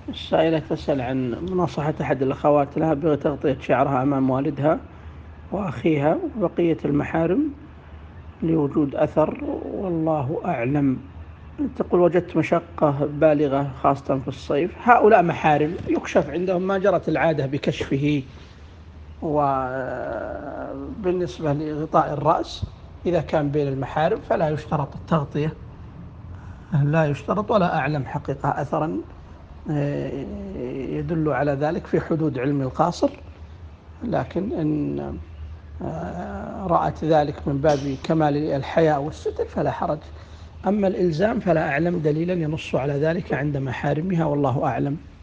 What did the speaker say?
السائلة تسأل عن مناصحة أحد الأخوات لها بتغطية شعرها أمام والدها وأخيها وبقية المحارم لوجود أثر، والله أعلم. تقول وجدت مشقة بالغة خاصة في الصيف. هؤلاء محارم يكشف عندهم، ما جرت العادة بكشفه. وبالنسبة لغطاء الرأس إذا كان بين المحارم فلا يشترط التغطية، لا يشترط، ولا أعلم حقيقة أثرا يدل على ذلك في حدود علم القاصر. لكن إن رأت ذلك من باب كمال الحياء والستر فلا حرج. أما الإلزام فلا أعلم دليلا ينص على ذلك عند محارمها، والله أعلم.